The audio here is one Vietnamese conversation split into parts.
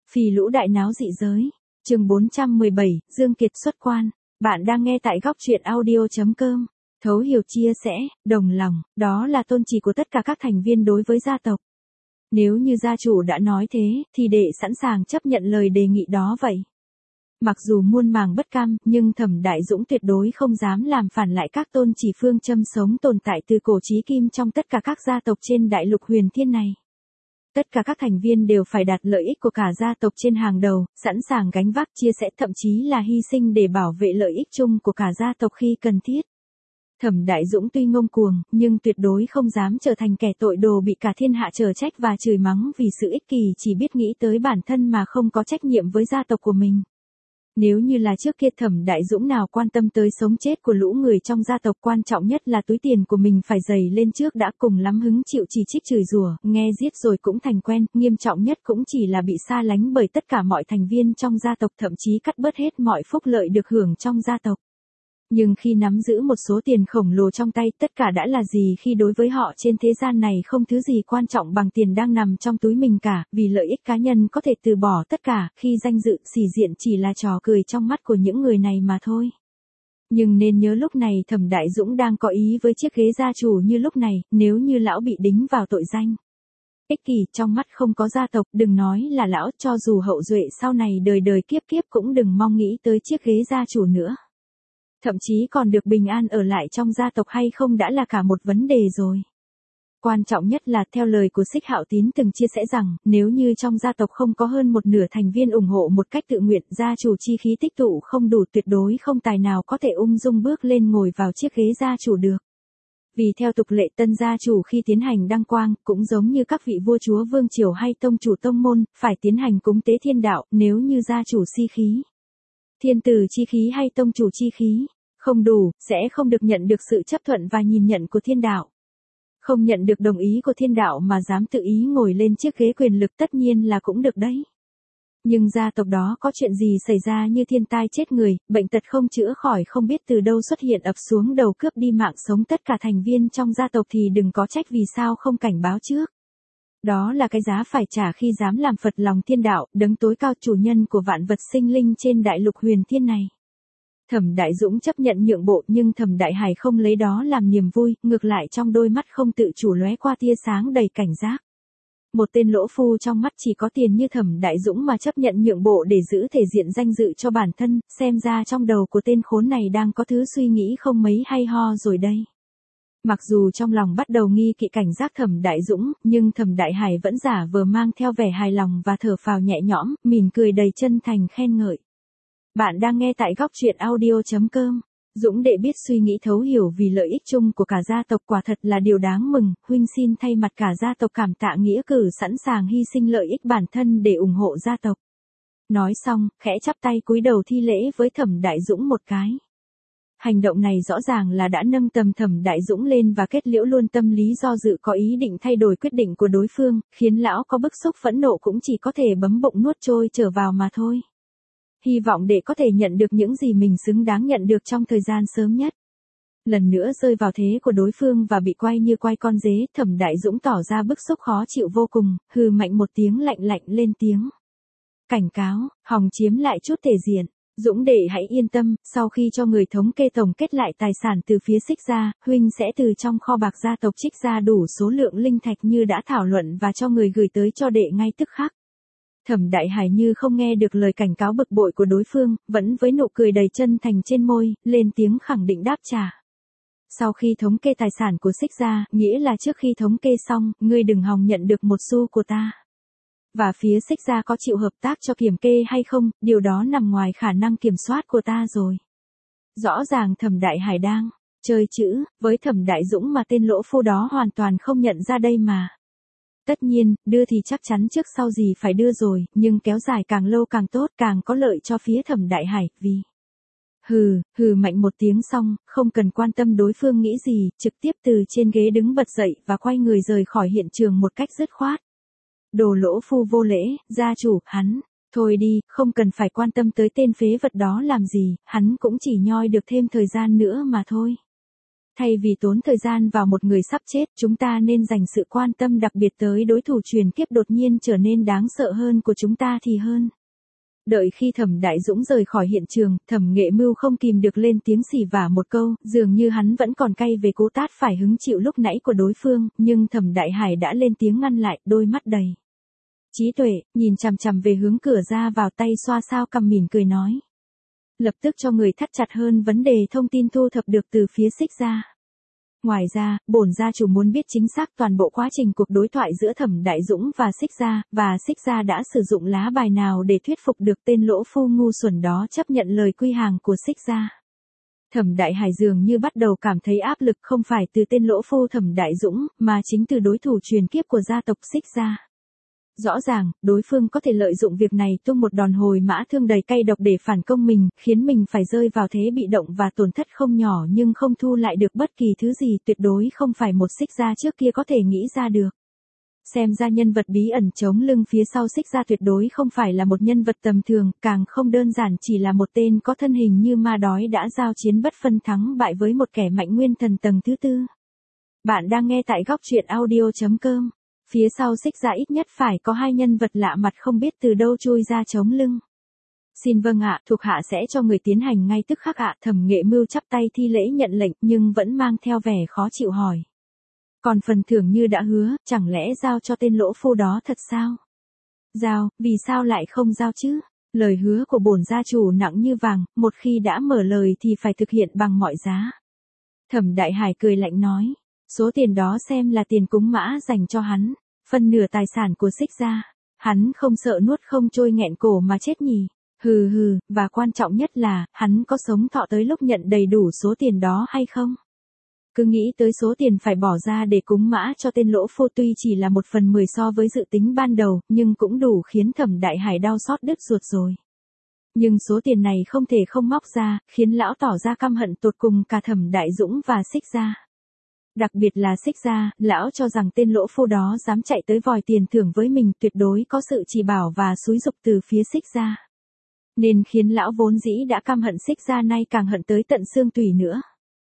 Phì Lũ đại náo dị giới. Chương 417, Dương Kiệt xuất quan. Bạn đang nghe tại góc truyện audio.com. Thấu hiểu chia sẻ, đồng lòng, đó là tôn chỉ của tất cả các thành viên đối với gia tộc. Nếu như gia chủ đã nói thế, thì đệ sẵn sàng chấp nhận lời đề nghị đó vậy. Mặc dù muôn màng bất cam, nhưng Thẩm Đại Dũng tuyệt đối không dám làm phản lại các tôn chỉ phương châm sống tồn tại từ cổ chí kim trong tất cả các gia tộc trên đại lục huyền thiên này. Tất cả các thành viên đều phải đặt lợi ích của cả gia tộc trên hàng đầu, sẵn sàng gánh vác chia sẻ thậm chí là hy sinh để bảo vệ lợi ích chung của cả gia tộc khi cần thiết. Thẩm Đại Dũng tuy ngông cuồng, nhưng tuyệt đối không dám trở thành kẻ tội đồ bị cả thiên hạ chở trách và chửi mắng vì sự ích kỷ chỉ biết nghĩ tới bản thân mà không có trách nhiệm với gia tộc của mình. Nếu như là trước kia Thẩm Đại Dũng nào quan tâm tới sống chết của lũ người trong gia tộc, quan trọng nhất là túi tiền của mình phải dày lên trước đã, cùng lắm hứng chịu chỉ trích chửi rủa, nghe giết rồi cũng thành quen, nghiêm trọng nhất cũng chỉ là bị xa lánh bởi tất cả mọi thành viên trong gia tộc, thậm chí cắt bớt hết mọi phúc lợi được hưởng trong gia tộc. Nhưng khi nắm giữ một số tiền khổng lồ trong tay, tất cả đã là gì khi đối với họ trên thế gian này không thứ gì quan trọng bằng tiền đang nằm trong túi mình cả, vì lợi ích cá nhân có thể từ bỏ tất cả, khi danh dự, sĩ diện chỉ là trò cười trong mắt của những người này mà thôi. Nhưng nên nhớ lúc này Thẩm Đại Dũng đang có ý với chiếc ghế gia chủ như lúc này, nếu như lão bị đính vào tội danh ích kỷ, trong mắt không có gia tộc, đừng nói là lão, cho dù hậu duệ sau này đời đời kiếp kiếp cũng đừng mong nghĩ tới chiếc ghế gia chủ nữa. Thậm chí còn được bình an ở lại trong gia tộc hay không đã là cả một vấn đề rồi. Quan trọng nhất là, theo lời của Xích Hạo Tín từng chia sẻ rằng, nếu như trong gia tộc không có hơn một nửa thành viên ủng hộ một cách tự nguyện, gia chủ chi khí tích tụ không đủ, tuyệt đối không tài nào có thể ung dung bước lên ngồi vào chiếc ghế gia chủ được. Vì theo tục lệ, tân gia chủ khi tiến hành đăng quang, cũng giống như các vị vua chúa vương triều hay tông chủ tông môn, phải tiến hành cúng tế thiên đạo. Nếu như gia chủ si khí, thiên tử chi khí hay tông chủ chi khí không đủ, sẽ không được nhận được sự chấp thuận và nhìn nhận của thiên đạo. Không nhận được đồng ý của thiên đạo mà dám tự ý ngồi lên chiếc ghế quyền lực tất nhiên là cũng được đấy. Nhưng gia tộc đó có chuyện gì xảy ra như thiên tai chết người, bệnh tật không chữa khỏi không biết từ đâu xuất hiện ập xuống đầu cướp đi mạng sống tất cả thành viên trong gia tộc thì đừng có trách vì sao không cảnh báo trước. Đó là cái giá phải trả khi dám làm phật lòng thiên đạo, đấng tối cao chủ nhân của vạn vật sinh linh trên đại lục huyền thiên này. Thẩm Đại Dũng chấp nhận nhượng bộ, nhưng Thẩm Đại Hải không lấy đó làm niềm vui, ngược lại trong đôi mắt không tự chủ lóe qua tia sáng đầy cảnh giác. Một tên lỗ phu trong mắt chỉ có tiền như Thẩm Đại Dũng mà chấp nhận nhượng bộ để giữ thể diện danh dự cho bản thân, xem ra trong đầu của tên khốn này đang có thứ suy nghĩ không mấy hay ho rồi đây. Mặc dù trong lòng bắt đầu nghi kỵ cảnh giác Thẩm Đại Dũng, nhưng Thẩm Đại Hải vẫn giả vờ mang theo vẻ hài lòng và thở phào nhẹ nhõm, mỉm cười đầy chân thành khen ngợi. Bạn đang nghe tại góc truyện audio.com. Dũng đệ biết suy nghĩ thấu hiểu vì lợi ích chung của cả gia tộc, quả thật là điều đáng mừng, huynh xin thay mặt cả gia tộc cảm tạ nghĩa cử sẵn sàng hy sinh lợi ích bản thân để ủng hộ gia tộc. Nói xong, khẽ chắp tay cúi đầu thi lễ với Thẩm Đại Dũng một cái. Hành động này rõ ràng là đã nâng tầm Thẩm Đại Dũng lên và kết liễu luôn tâm lý do dự có ý định thay đổi quyết định của đối phương, khiến lão có bức xúc phẫn nộ cũng chỉ có thể bấm bụng nuốt trôi trở vào mà thôi. Hy vọng để có thể nhận được những gì mình xứng đáng nhận được trong thời gian sớm nhất. Lần nữa rơi vào thế của đối phương và bị quay như quay con dế, Thẩm Đại Dũng tỏ ra bức xúc khó chịu vô cùng, hừ mạnh một tiếng lạnh lạnh lên tiếng. Cảnh cáo, hòng chiếm lại chút thể diện. Dũng đệ hãy yên tâm, sau khi cho người thống kê tổng kết lại tài sản từ phía Xích gia, huynh sẽ từ trong kho bạc gia tộc trích ra đủ số lượng linh thạch như đã thảo luận và cho người gửi tới cho đệ ngay tức khắc. Thẩm Đại Hải như không nghe được lời cảnh cáo bực bội của đối phương, vẫn với nụ cười đầy chân thành trên môi, lên tiếng khẳng định đáp trả. Sau khi thống kê tài sản của Xích gia, nghĩa là trước khi thống kê xong, ngươi đừng hòng nhận được một xu của ta. Và phía Xích gia có chịu hợp tác cho kiểm kê hay không, điều đó nằm ngoài khả năng kiểm soát của ta rồi. Rõ ràng Thẩm Đại Hải đang chơi chữ với Thẩm Đại Dũng mà tên lỗ phu đó hoàn toàn không nhận ra đây mà. Tất nhiên, đưa thì chắc chắn trước sau gì phải đưa rồi, nhưng kéo dài càng lâu càng tốt, càng có lợi cho phía Thẩm Đại Hải, vì... Hừ mạnh một tiếng xong, không cần quan tâm đối phương nghĩ gì, trực tiếp từ trên ghế đứng bật dậy và quay người rời khỏi hiện trường một cách dứt khoát. Đồ lỗ phu vô lễ, gia chủ, hắn, thôi đi, không cần phải quan tâm tới tên phế vật đó làm gì, hắn cũng chỉ nhoi được thêm thời gian nữa mà thôi. thay vì tốn thời gian vào một người sắp chết, chúng ta nên dành sự quan tâm đặc biệt tới đối thủ truyền kiếp đột nhiên trở nên đáng sợ hơn của chúng ta thì hơn. Đợi khi Thẩm Đại Dũng rời khỏi hiện trường, Thẩm Nghệ Mưu không kìm được lên tiếng xỉ vả một câu, dường như hắn vẫn còn cay về cú tát phải hứng chịu lúc nãy của đối phương, nhưng Thẩm Đại Hải đã lên tiếng ngăn lại, đôi mắt đầy trí tuệ, nhìn chằm chằm về hướng cửa ra vào, tay xoa sao cằm mỉm cười nói. Lập tức cho người thắt chặt hơn vấn đề thông tin thu thập được từ phía Xích gia. Ngoài ra, bổn gia chủ muốn biết chính xác toàn bộ quá trình cuộc đối thoại giữa Thẩm Đại Dũng và Xích gia đã sử dụng lá bài nào để thuyết phục được tên lỗ phu ngu xuẩn đó chấp nhận lời quy hàng của Xích gia. Thẩm Đại Hải dường như bắt đầu cảm thấy áp lực không phải từ tên lỗ phu Thẩm Đại Dũng, mà chính từ đối thủ truyền kiếp của gia tộc Xích gia. Rõ ràng, đối phương có thể lợi dụng việc này tung một đòn hồi mã thương đầy cay độc để phản công mình, khiến mình phải rơi vào thế bị động và tổn thất không nhỏ nhưng không thu lại được bất kỳ thứ gì, tuyệt đối không phải một Xích gia trước kia có thể nghĩ ra được. Xem ra nhân vật bí ẩn chống lưng phía sau Xích gia tuyệt đối không phải là một nhân vật tầm thường, càng không đơn giản chỉ là một tên có thân hình như ma đói đã giao chiến bất phân thắng bại với một kẻ mạnh nguyên thần tầng thứ tư. Bạn đang nghe tại góc truyện audio.com. Phía sau Xích gia ít nhất phải có hai nhân vật lạ mặt không biết từ đâu chui ra chống lưng. Xin vâng ạ, thuộc hạ sẽ cho người tiến hành ngay tức khắc ạ. Thẩm Nghệ Mưu chắp tay thi lễ nhận lệnh nhưng vẫn mang theo vẻ khó chịu hỏi. Còn phần thưởng như đã hứa, chẳng lẽ giao cho tên lỗ phu đó thật sao? Giao, vì sao lại không giao chứ? Lời hứa của bổn gia chủ nặng như vàng, một khi đã mở lời thì phải thực hiện bằng mọi giá. Thẩm Đại Hải cười lạnh nói. Số tiền đó xem là tiền cúng mã dành cho hắn, phân nửa tài sản của Xích gia. Hắn không sợ nuốt không trôi nghẹn cổ mà chết nhỉ? Hừ hừ, và quan trọng nhất là, hắn có sống thọ tới lúc nhận đầy đủ số tiền đó hay không? Cứ nghĩ tới số tiền phải bỏ ra để cúng mã cho tên lỗ phu tuy chỉ là 1/10 so với dự tính ban đầu, nhưng cũng đủ khiến Thẩm Đại Hải đau xót đứt ruột rồi. Nhưng số tiền này không thể không móc ra, khiến lão tỏ ra căm hận tột cùng cả Thẩm Đại Dũng và Xích gia. Đặc biệt là Xích gia, lão cho rằng tên lỗ phu đó dám chạy tới vòi tiền thưởng với mình tuyệt đối có sự chỉ bảo và xúi giục từ phía Xích gia. Nên khiến lão vốn dĩ đã căm hận Xích gia nay càng hận tới tận xương tủy nữa.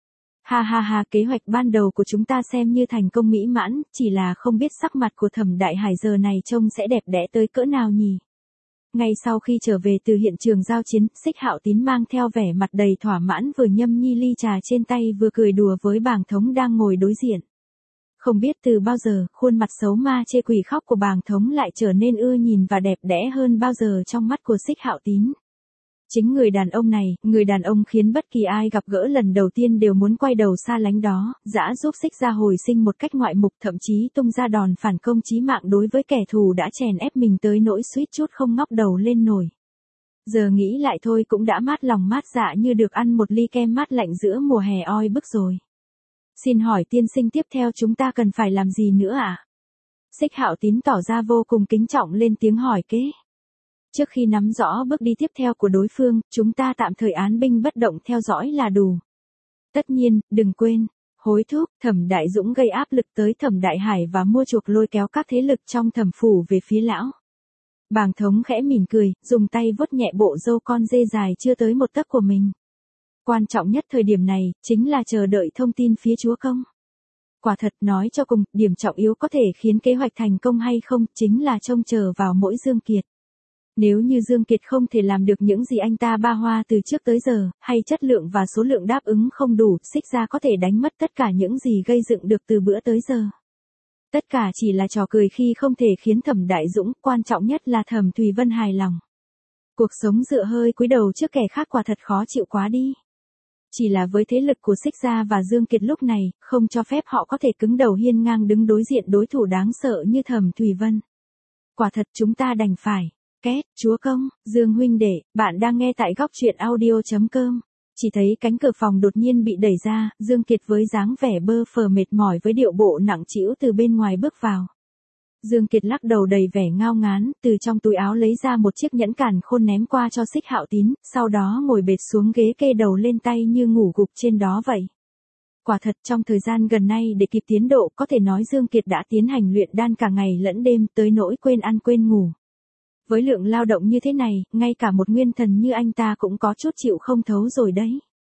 Ha ha ha, kế hoạch ban đầu của chúng ta xem như thành công mỹ mãn, chỉ là không biết sắc mặt của Thẩm Đại Hải giờ này trông sẽ đẹp đẽ tới cỡ nào nhỉ. Ngay sau khi trở về từ hiện trường giao chiến, Xích Hạo Tín mang theo vẻ mặt đầy thỏa mãn vừa nhâm nhi ly trà trên tay vừa cười đùa với bàng thống đang ngồi đối diện. Không biết từ bao giờ, khuôn mặt xấu ma chê quỷ khóc của bàng thống lại trở nên ưa nhìn và đẹp đẽ hơn bao giờ trong mắt của Xích Hạo Tín. Chính người đàn ông này, người đàn ông khiến bất kỳ ai gặp gỡ lần đầu tiên đều muốn quay đầu xa lánh đó, dã giúp Xích gia hồi sinh một cách ngoại mục, thậm chí tung ra đòn phản công chí mạng đối với kẻ thù đã chèn ép mình tới nỗi suýt chút không ngóc đầu lên nổi. Giờ nghĩ lại thôi cũng đã mát lòng mát dạ như được ăn một ly kem mát lạnh giữa mùa hè oi bức rồi. Xin hỏi tiên sinh tiếp theo chúng ta cần phải làm gì nữa ạ? Xích Hạo Tín tỏ ra vô cùng kính trọng lên tiếng hỏi kế. Trước khi nắm rõ bước đi tiếp theo của đối phương, chúng ta tạm thời án binh bất động theo dõi là đủ. Tất nhiên, đừng quên, hối thúc, Thẩm Đại Dũng gây áp lực tới Thẩm Đại Hải và mua chuộc lôi kéo các thế lực trong Thẩm phủ về phía lão. Bàng thống khẽ mỉm cười, dùng tay vuốt nhẹ bộ râu con dê dài chưa tới một tấc của mình. Quan trọng nhất thời điểm này, chính là chờ đợi thông tin phía chúa công. Quả thật nói cho cùng, điểm trọng yếu có thể khiến kế hoạch thành công hay không, chính là trông chờ vào mỗi Dương Kiệt. Nếu như Dương Kiệt không thể làm được những gì anh ta ba hoa từ trước tới giờ, hay chất lượng và số lượng đáp ứng không đủ, Xích gia có thể đánh mất tất cả những gì gây dựng được từ bữa tới giờ. Tất cả chỉ là trò cười khi không thể khiến Thẩm Đại Dũng, quan trọng nhất là Thẩm Thùy Vân hài lòng. Cuộc sống dựa hơi cúi đầu trước kẻ khác quả thật khó chịu quá đi. Chỉ là với thế lực của Xích gia và Dương Kiệt lúc này, không cho phép họ có thể cứng đầu hiên ngang đứng đối diện đối thủ đáng sợ như Thẩm Thùy Vân. Quả thật chúng ta đành phải. Két, chúa công, Dương huynh đệ, bạn đang nghe tại góc truyện audio.com. Chỉ thấy cánh cửa phòng đột nhiên bị đẩy ra, Dương Kiệt với dáng vẻ bơ phờ mệt mỏi với điệu bộ nặng trĩu từ bên ngoài bước vào. Dương Kiệt lắc đầu đầy vẻ ngao ngán, từ trong túi áo lấy ra một chiếc nhẫn càn khôn ném qua cho Xích Hạo Tín, sau đó ngồi bệt xuống ghế kê đầu lên tay như ngủ gục trên đó vậy. Quả thật trong thời gian gần nay để kịp tiến độ có thể nói Dương Kiệt đã tiến hành luyện đan cả ngày lẫn đêm tới nỗi quên ăn quên ngủ. Với lượng lao động như thế này, ngay cả một nguyên thần như anh ta cũng có chút chịu không thấu rồi đấy.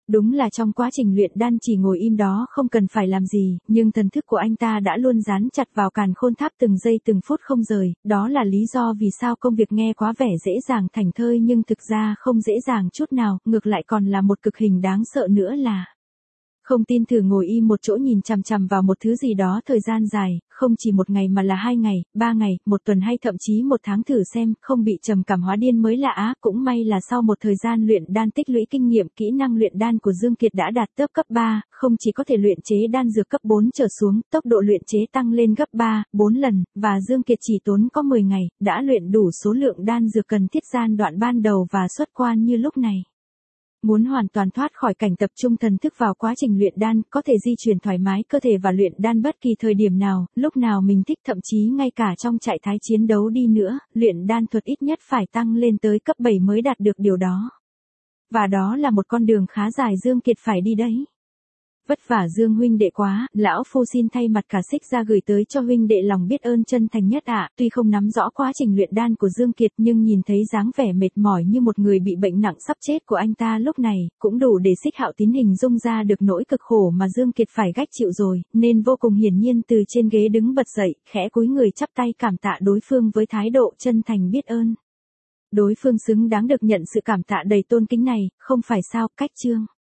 Đúng là trong quá trình luyện đan chỉ ngồi im đó không cần phải làm gì, nhưng thần thức của anh ta đã luôn dán chặt vào càn khôn tháp từng giây từng phút không rời, đó là lý do vì sao công việc nghe quá vẻ dễ dàng thảnh thơi nhưng thực ra không dễ dàng chút nào, ngược lại còn là một cực hình đáng sợ nữa là. Không tin thử ngồi im một chỗ nhìn chằm chằm vào một thứ gì đó thời gian dài, không chỉ một ngày mà là 2 ngày, 3 ngày, một tuần hay thậm chí một tháng thử xem, không bị trầm cảm hóa điên mới lạ á. Cũng may là sau một thời gian luyện đan tích lũy kinh nghiệm, kỹ năng luyện đan của Dương Kiệt đã đạt tới cấp 3, không chỉ có thể luyện chế đan dược cấp 4 trở xuống, tốc độ luyện chế tăng lên gấp 3, 4 lần, và Dương Kiệt chỉ tốn có 10 ngày, đã luyện đủ số lượng đan dược cần thiết gian đoạn ban đầu và xuất quan như lúc này. Muốn hoàn toàn thoát khỏi cảnh tập trung thần thức vào quá trình luyện đan, có thể di chuyển thoải mái cơ thể và luyện đan bất kỳ thời điểm nào, lúc nào mình thích, thậm chí ngay cả trong trạng thái chiến đấu đi nữa, luyện đan thuật ít nhất phải tăng lên tới cấp 7 mới đạt được điều đó. Và đó là một con đường khá dài Dương Kiệt phải đi đấy. Vất vả Dương huynh đệ quá, lão phu xin thay mặt cả Xích ra gửi tới cho huynh đệ lòng biết ơn chân thành nhất ạ. Tuy không nắm rõ quá trình luyện đan của Dương Kiệt nhưng nhìn thấy dáng vẻ mệt mỏi như một người bị bệnh nặng sắp chết của anh ta lúc này, cũng đủ để Xích Hạo Tín hình dung ra được nỗi cực khổ mà Dương Kiệt phải gánh chịu rồi, nên vô cùng hiển nhiên từ trên ghế đứng bật dậy, khẽ cúi người chắp tay cảm tạ đối phương với thái độ chân thành biết ơn. Đối phương xứng đáng được nhận sự cảm tạ đầy tôn kính này, không phải sao, cách chương.